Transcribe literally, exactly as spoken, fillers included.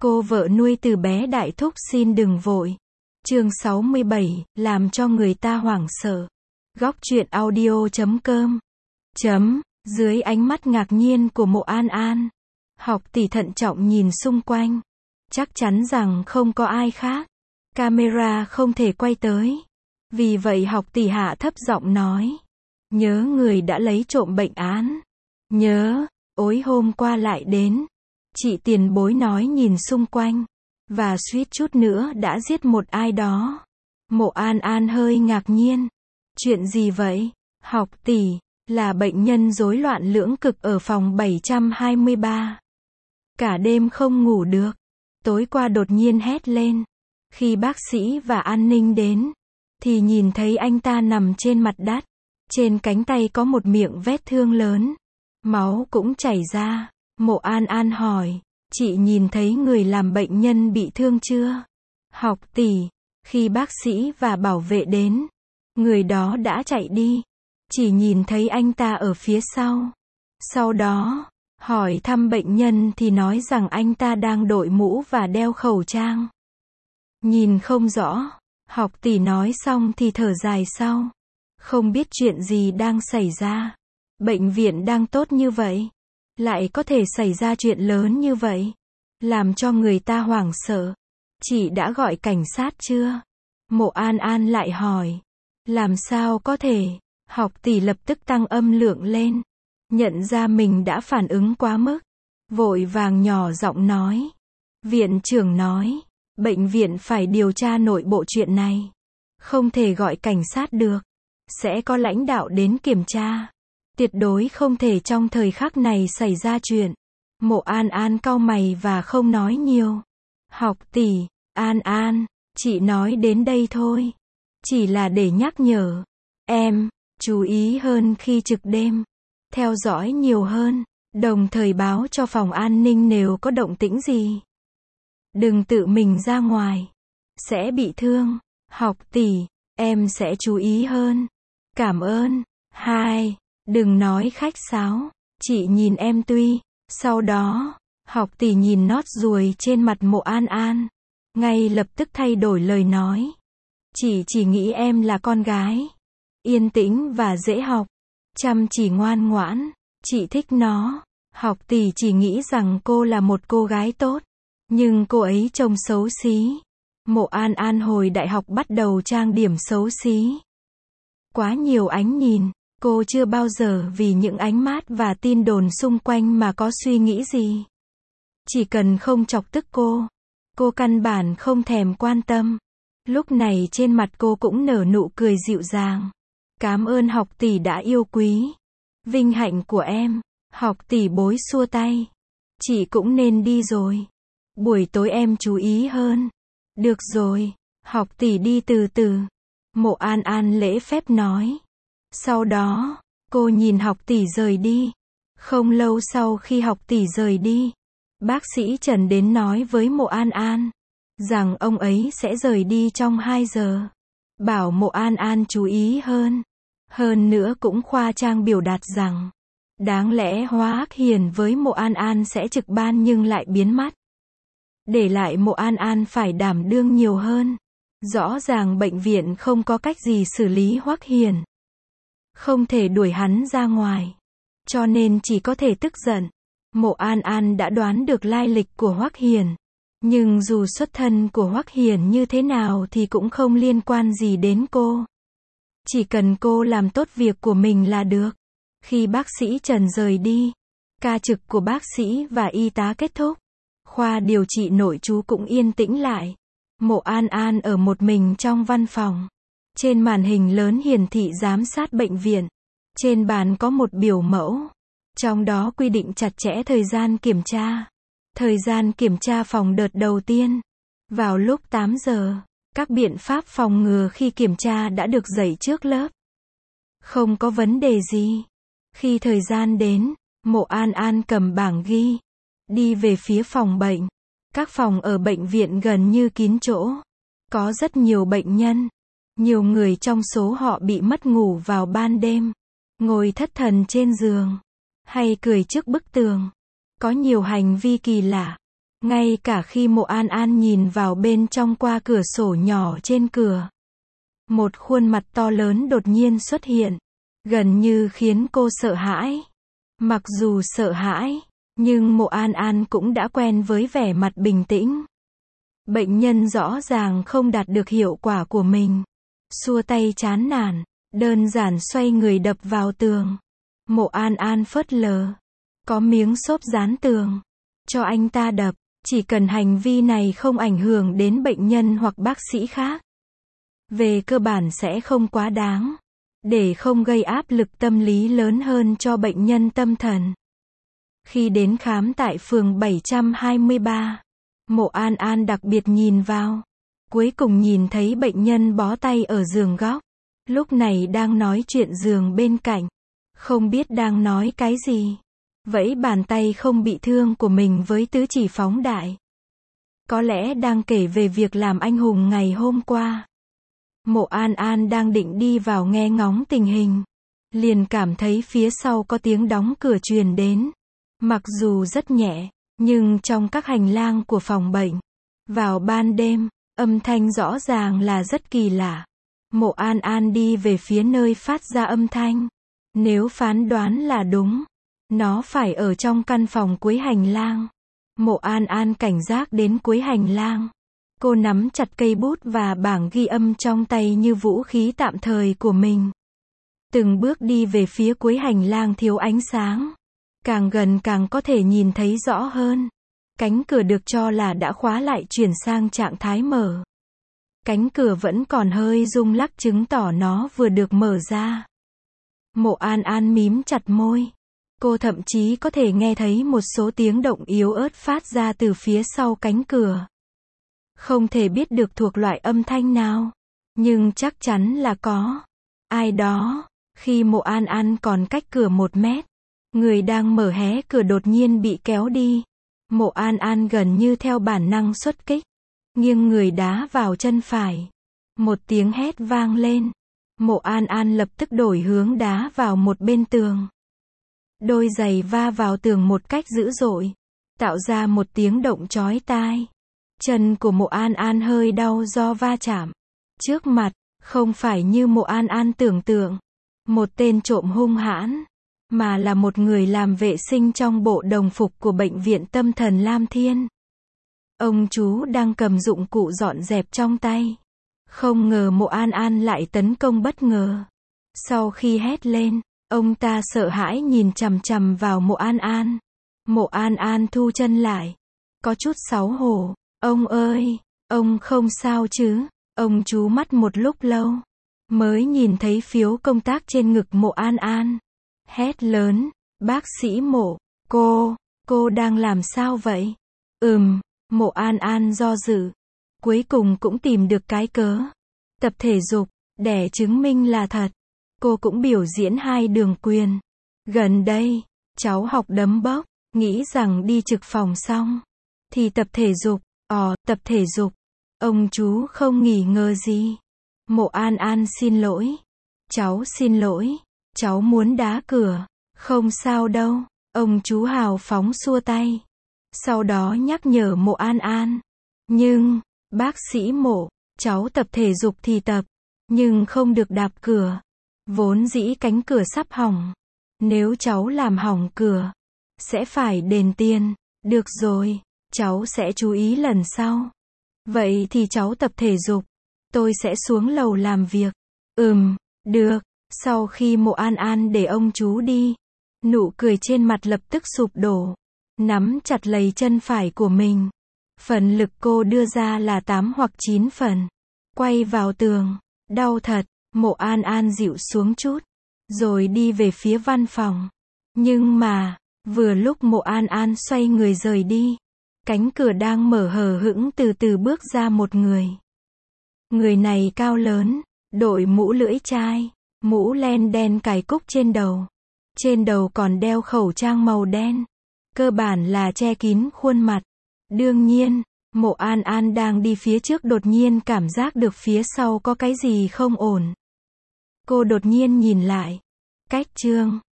Cô vợ nuôi từ bé đại thúc xin đừng vội. Chương sáu mươi bảy, làm cho người ta hoảng sợ. Góc truyện audio chấm com. Chấm, dưới ánh mắt ngạc nhiên của Mộ An An. Học tỷ thận trọng nhìn xung quanh. Chắc chắn rằng không có ai khác. Camera không thể quay tới. Vì vậy học tỷ hạ thấp giọng nói. Nhớ người đã lấy trộm bệnh án. Nhớ, ối hôm qua lại đến. Chị tiền bối nói nhìn xung quanh. Và suýt chút nữa đã giết một ai đó. Mộ An An hơi ngạc nhiên. Chuyện gì vậy? Học tỷ, là bệnh nhân rối loạn lưỡng cực ở phòng bảy trăm hai mươi ba. Cả đêm không ngủ được. Tối qua đột nhiên hét lên. Khi bác sĩ và an ninh đến, thì nhìn thấy anh ta nằm trên mặt đất. Trên cánh tay có một miệng vết thương lớn. Máu cũng chảy ra. Mộ An An hỏi, chị nhìn thấy người làm bệnh nhân bị thương chưa? Học tỷ, khi bác sĩ và bảo vệ đến, người đó đã chạy đi. Chỉ nhìn thấy anh ta ở phía sau. Sau đó, hỏi thăm bệnh nhân thì nói rằng anh ta đang đội mũ và đeo khẩu trang. Nhìn không rõ. Học tỷ nói xong thì thở dài sau. Không biết chuyện gì đang xảy ra. Bệnh viện đang tốt như vậy. Lại có thể xảy ra chuyện lớn như vậy. Làm cho người ta hoảng sợ. Chị đã gọi cảnh sát chưa? Mộ An An lại hỏi. Làm sao có thể? Học tỷ lập tức tăng âm lượng lên. Nhận ra mình đã phản ứng quá mức. Vội vàng nhỏ giọng nói. Viện trưởng nói. Bệnh viện phải điều tra nội bộ chuyện này. Không thể gọi cảnh sát được. Sẽ có lãnh đạo đến kiểm tra. Tuyệt đối không thể trong thời khắc này xảy ra chuyện. Mộ An An cau mày và không nói nhiều. Học tỷ, An An, chị nói đến đây thôi. Chỉ là để nhắc nhở. Em, chú ý hơn khi trực đêm. Theo dõi nhiều hơn. Đồng thời báo cho phòng an ninh nếu có động tĩnh gì. Đừng tự mình ra ngoài. Sẽ bị thương. Học tỷ, em sẽ chú ý hơn. Cảm ơn. Hai. Đừng nói khách sáo. Chị nhìn em tuy. Sau đó, học tỷ nhìn nót ruồi trên mặt Mộ An An. Ngay lập tức thay đổi lời nói. Chị chỉ nghĩ em là con gái. Yên tĩnh và dễ học. Chăm chỉ ngoan ngoãn. Chị thích nó. Học tỷ chỉ nghĩ rằng cô là một cô gái tốt. Nhưng cô ấy trông xấu xí. Mộ An An hồi đại học bắt đầu trang điểm xấu xí. Quá nhiều ánh nhìn. Cô chưa bao giờ vì những ánh mát và tin đồn xung quanh mà có suy nghĩ gì. Chỉ cần không chọc tức cô. Cô căn bản không thèm quan tâm. Lúc này trên mặt cô cũng nở nụ cười dịu dàng. Cảm ơn học tỷ đã yêu quý. Vinh hạnh của em. Học tỷ bối xua tay. Chị cũng nên đi rồi. Buổi tối em chú ý hơn. Được rồi. Học tỷ đi từ từ. Mộ An An lễ phép nói. Sau đó, cô nhìn học tỷ rời đi. Không lâu sau khi học tỷ rời đi, bác sĩ Trần đến nói với Mộ An An rằng ông ấy sẽ rời đi trong hai giờ. Bảo Mộ An An chú ý hơn. Hơn nữa cũng khoa trương biểu đạt rằng đáng lẽ Hoắc Hiền với Mộ An An sẽ trực ban nhưng lại biến mất. Để lại Mộ An An phải đảm đương nhiều hơn. Rõ ràng bệnh viện không có cách gì xử lý Hoắc Hiền. Không thể đuổi hắn ra ngoài. Cho nên chỉ có thể tức giận. Mộ An An đã đoán được lai lịch của Hoắc Hiền. Nhưng dù xuất thân của Hoắc Hiền như thế nào thì cũng không liên quan gì đến cô. Chỉ cần cô làm tốt việc của mình là được. Khi bác sĩ Trần rời đi, ca trực của bác sĩ và y tá kết thúc. Khoa điều trị nội trú cũng yên tĩnh lại. Mộ An An ở một mình trong văn phòng. Trên màn hình lớn hiển thị giám sát bệnh viện. Trên bàn có một biểu mẫu. Trong đó quy định chặt chẽ thời gian kiểm tra. Thời gian kiểm tra phòng đợt đầu tiên. Vào lúc tám giờ. Các biện pháp phòng ngừa khi kiểm tra đã được dạy trước lớp. Không có vấn đề gì. Khi thời gian đến, Mộ An An cầm bảng ghi. Đi về phía phòng bệnh. Các phòng ở bệnh viện gần như kín chỗ. Có rất nhiều bệnh nhân. Nhiều người trong số họ bị mất ngủ vào ban đêm. Ngồi thất thần trên giường. Hay cười trước bức tường. Có nhiều hành vi kỳ lạ. Ngay cả khi Mộ An An nhìn vào bên trong qua cửa sổ nhỏ trên cửa, một khuôn mặt to lớn đột nhiên xuất hiện, gần như khiến cô sợ hãi. Mặc dù sợ hãi, nhưng Mộ An An cũng đã quen với vẻ mặt bình tĩnh. Bệnh nhân rõ ràng không đạt được hiệu quả của mình. Xua tay chán nản, đơn giản xoay người đập vào tường. Mộ An An phớt lờ. Có miếng xốp dán tường. Cho anh ta đập, chỉ cần hành vi này không ảnh hưởng đến bệnh nhân hoặc bác sĩ khác. Về cơ bản sẽ không quá đáng. Để không gây áp lực tâm lý lớn hơn cho bệnh nhân tâm thần. Khi đến khám tại phường bảy trăm hai mươi ba, Mộ An An đặc biệt nhìn vào. Cuối cùng nhìn thấy bệnh nhân bó tay ở giường góc. Lúc này đang nói chuyện giường bên cạnh. Không biết đang nói cái gì. Vẫy bàn tay không bị thương của mình với tứ chỉ phóng đại. Có lẽ đang kể về việc làm anh hùng ngày hôm qua. Mộ An An đang định đi vào nghe ngóng tình hình. Liền cảm thấy phía sau có tiếng đóng cửa truyền đến. Mặc dù rất nhẹ, nhưng trong các hành lang của phòng bệnh, vào ban đêm, âm thanh rõ ràng là rất kỳ lạ. Mộ An An đi về phía nơi phát ra âm thanh. Nếu phán đoán là đúng, nó phải ở trong căn phòng cuối hành lang. Mộ An An cảnh giác đến cuối hành lang. Cô nắm chặt cây bút và bảng ghi âm trong tay như vũ khí tạm thời của mình. Từng bước đi về phía cuối hành lang thiếu ánh sáng. Càng gần càng có thể nhìn thấy rõ hơn. Cánh cửa được cho là đã khóa lại chuyển sang trạng thái mở. Cánh cửa vẫn còn hơi rung lắc chứng tỏ nó vừa được mở ra. Mộ An An mím chặt môi. Cô thậm chí có thể nghe thấy một số tiếng động yếu ớt phát ra từ phía sau cánh cửa. Không thể biết được thuộc loại âm thanh nào. Nhưng chắc chắn là có. Ai đó. Khi Mộ An An còn cách cửa một mét. Người đang mở hé cửa đột nhiên bị kéo đi. Mộ An An gần như theo bản năng xuất kích. Nghiêng người đá vào chân phải. Một tiếng hét vang lên. Mộ An An lập tức đổi hướng đá vào một bên tường. Đôi giày va vào tường một cách dữ dội. Tạo ra một tiếng động chói tai. Chân của Mộ An An hơi đau do va chạm. Trước mặt, không phải như Mộ An An tưởng tượng. Một tên trộm hung hãn. Mà là một người làm vệ sinh trong bộ đồng phục của bệnh viện tâm thần Lam Thiên. Ông chú đang cầm dụng cụ dọn dẹp trong tay. Không ngờ Mộ An An lại tấn công bất ngờ. Sau khi hét lên, ông ta sợ hãi nhìn chằm chằm vào Mộ An An. Mộ An An thu chân lại. Có chút xấu hổ. Ông ơi, ông không sao chứ? Ông chú mắt một lúc lâu. Mới nhìn thấy phiếu công tác trên ngực Mộ An An. Hét lớn, bác sĩ Mộ, cô, cô đang làm sao vậy? Ừm, Mộ An An do dự. Cuối cùng cũng tìm được cái cớ. Tập thể dục, để chứng minh là thật. Cô cũng biểu diễn hai đường quyền. Gần đây, cháu học đấm bốc, nghĩ rằng đi trực phòng xong. Thì tập thể dục, ồ, tập thể dục. Ông chú không nghỉ ngơi gì. Mộ An An xin lỗi. Cháu xin lỗi. Cháu muốn đá cửa. Không sao đâu. Ông chú hào phóng xua tay. Sau đó nhắc nhở Mộ An An. Nhưng, bác sĩ Mộ, cháu tập thể dục thì tập. Nhưng không được đạp cửa. Vốn dĩ cánh cửa sắp hỏng. Nếu cháu làm hỏng cửa, sẽ phải đền tiền. Được rồi, cháu sẽ chú ý lần sau. Vậy thì cháu tập thể dục. Tôi sẽ xuống lầu làm việc. Ừm, được. Sau khi Mộ An An để ông chú đi, nụ cười trên mặt lập tức sụp đổ. Nắm chặt lấy chân phải của mình. Phần lực cô đưa ra là tám hoặc chín phần. Quay vào tường. Đau thật. Mộ An An dịu xuống chút. Rồi đi về phía văn phòng. Nhưng mà, vừa lúc Mộ An An xoay người rời đi, cánh cửa đang mở hờ hững từ từ bước ra một người. Người này cao lớn, đội mũ lưỡi chai, mũ len đen cài cúc trên đầu. Trên đầu còn đeo khẩu trang màu đen. Cơ bản là che kín khuôn mặt. Đương nhiên, Mộ An An đang đi phía trước đột nhiên cảm giác được phía sau có cái gì không ổn. Cô đột nhiên nhìn lại. Cách chương